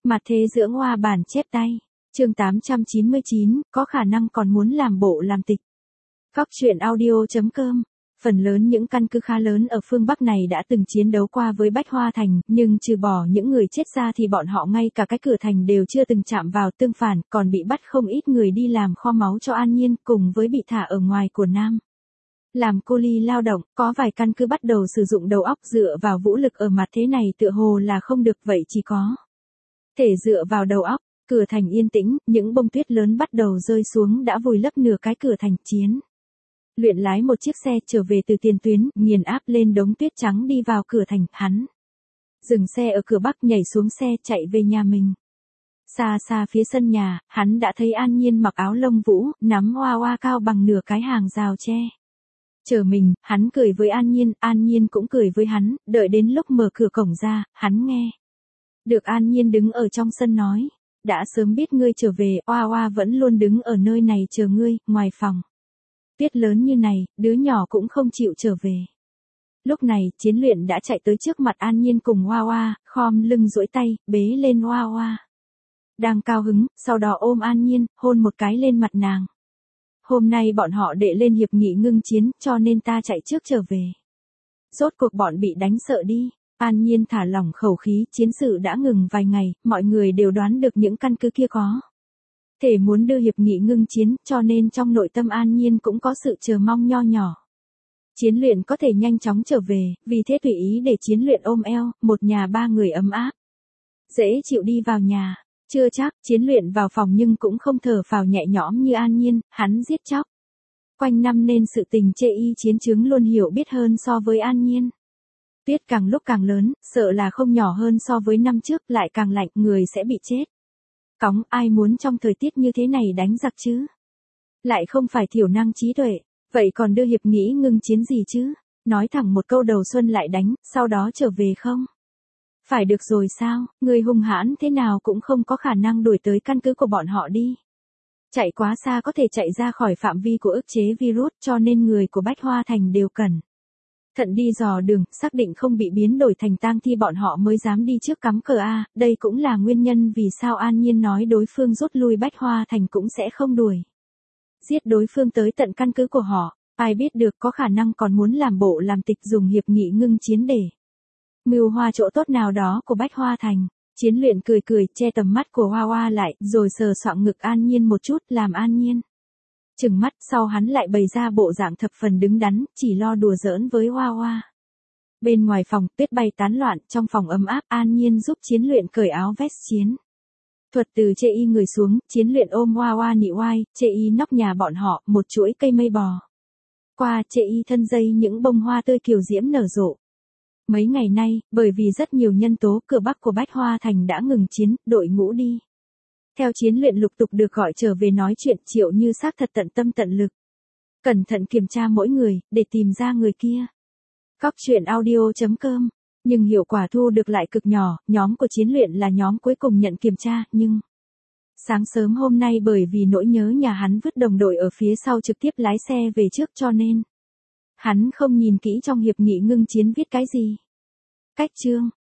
Mặt thế dưỡng hoa bản chép tay. Chương 899, có khả năng còn muốn làm bộ làm tịch. Góc truyện audio.com. Phần lớn những căn cứ khá lớn ở phương Bắc này đã từng chiến đấu qua với Bách Hoa Thành, nhưng trừ bỏ những người chết ra thì bọn họ ngay cả cái cửa thành đều chưa từng chạm vào, tương phản, còn bị bắt không ít người đi làm kho máu cho An Nhiên, cùng với bị thả ở ngoài của Nam. Làm cô ly lao động, có vài căn cứ bắt đầu sử dụng đầu óc dựa vào vũ lực ở mặt thế này tựa hồ là không được, vậy chỉ có thể dựa vào đầu óc. Cửa thành yên tĩnh, những bông tuyết lớn bắt đầu rơi xuống đã vùi lấp nửa cái cửa thành. Chiến Luyện lái một chiếc xe trở về từ tiền tuyến, nghiền áp lên đống tuyết trắng đi vào cửa thành. Hắn dừng xe ở cửa Bắc, nhảy xuống xe chạy về nhà mình. Xa xa phía sân nhà, hắn đã thấy An Nhiên mặc áo lông vũ, nắm hoa hoa cao bằng nửa cái hàng rào tre. Chờ mình, hắn cười với An Nhiên cũng cười với hắn, đợi đến lúc mở cửa cổng ra, hắn nghe được An Nhiên đứng ở trong sân nói, đã sớm biết ngươi trở về, Hoa Hoa vẫn luôn đứng ở nơi này chờ ngươi, ngoài phòng. Tuyết lớn như này, đứa nhỏ cũng không chịu trở về. Lúc này, Chiến Luyện đã chạy tới trước mặt An Nhiên cùng Hoa Hoa, khom lưng duỗi tay, bế lên Hoa Hoa. Đang cao hứng, sau đó ôm An Nhiên, hôn một cái lên mặt nàng. Hôm nay bọn họ đệ lên hiệp nghị ngưng chiến, cho nên ta chạy trước trở về. Rốt cuộc bọn bị đánh sợ đi. An Nhiên thả lỏng khẩu khí, chiến sự đã ngừng vài ngày, mọi người đều đoán được những căn cứ kia có thể muốn đưa hiệp nghị ngưng chiến, cho nên trong nội tâm An Nhiên cũng có sự chờ mong nho nhỏ. Chiến Luyện có thể nhanh chóng trở về, vì thế tùy ý để Chiến Luyện ôm eo, một nhà ba người ấm áp. Dễ chịu đi vào nhà. Chưa chắc, Chiến Luyện vào phòng nhưng cũng không thở phào nhẹ nhõm như An Nhiên, hắn giết chóc. Quanh năm nên sự tình chê y chiến chứng luôn hiểu biết hơn so với An Nhiên. Tuyết càng lúc càng lớn, sợ là không nhỏ hơn so với năm trước, lại càng lạnh, người sẽ bị chết. Cóng, ai muốn trong thời tiết như thế này đánh giặc chứ? Lại không phải thiểu năng trí tuệ, vậy còn đưa hiệp nghị ngưng chiến gì chứ? Nói thẳng một câu đầu xuân lại đánh, sau đó trở về không? Phải được rồi sao, người hung hãn thế nào cũng không có khả năng đuổi tới căn cứ của bọn họ đi. Chạy quá xa có thể chạy ra khỏi phạm vi của ức chế virus, cho nên người của Bách Hoa Thành đều cẩn thận đi dò đường, xác định không bị biến đổi thành tang thi bọn họ mới dám đi trước cắm cờ A, đây cũng là nguyên nhân vì sao An Nhiên nói đối phương rút lui Bách Hoa Thành cũng sẽ không đuổi giết đối phương tới tận căn cứ của họ, ai biết được có khả năng còn muốn làm bộ làm tịch dùng hiệp nghị ngưng chiến để mưu hoa chỗ tốt nào đó của Bách Hoa Thành. Chiến Luyện cười cười, che tầm mắt của Hoa Hoa lại, rồi sờ soạng ngực An Nhiên một chút, làm An Nhiên chừng mắt, sau hắn lại bày ra bộ dạng thập phần đứng đắn, chỉ lo đùa giỡn với Hoa Hoa. Bên ngoài phòng, tuyết bay tán loạn, trong phòng ấm áp, An Nhiên giúp Chiến Luyện cởi áo vest chiến thuật từ chê y người xuống, Chiến Luyện ôm Hoa Hoa nị oai, chê y nóc nhà bọn họ, một chuỗi cây mây bò qua, chê y thân dây những bông hoa tươi kiều diễm nở rộ. Mấy ngày nay, bởi vì rất nhiều nhân tố, cửa Bắc của Bách Hoa Thành đã ngừng chiến, đội ngũ đi theo Chiến Luyện lục tục được gọi trở về nói chuyện, Triệu Như xác thật tận tâm tận lực cẩn thận kiểm tra mỗi người, để tìm ra người kia. Góc truyện audio.com. Nhưng hiệu quả thu được lại cực nhỏ, nhóm của Chiến Luyện là nhóm cuối cùng nhận kiểm tra, nhưng sáng sớm hôm nay bởi vì nỗi nhớ nhà hắn vứt đồng đội ở phía sau trực tiếp lái xe về trước, cho nên hắn không nhìn kỹ trong hiệp nghị ngưng chiến viết cái gì. Cách chương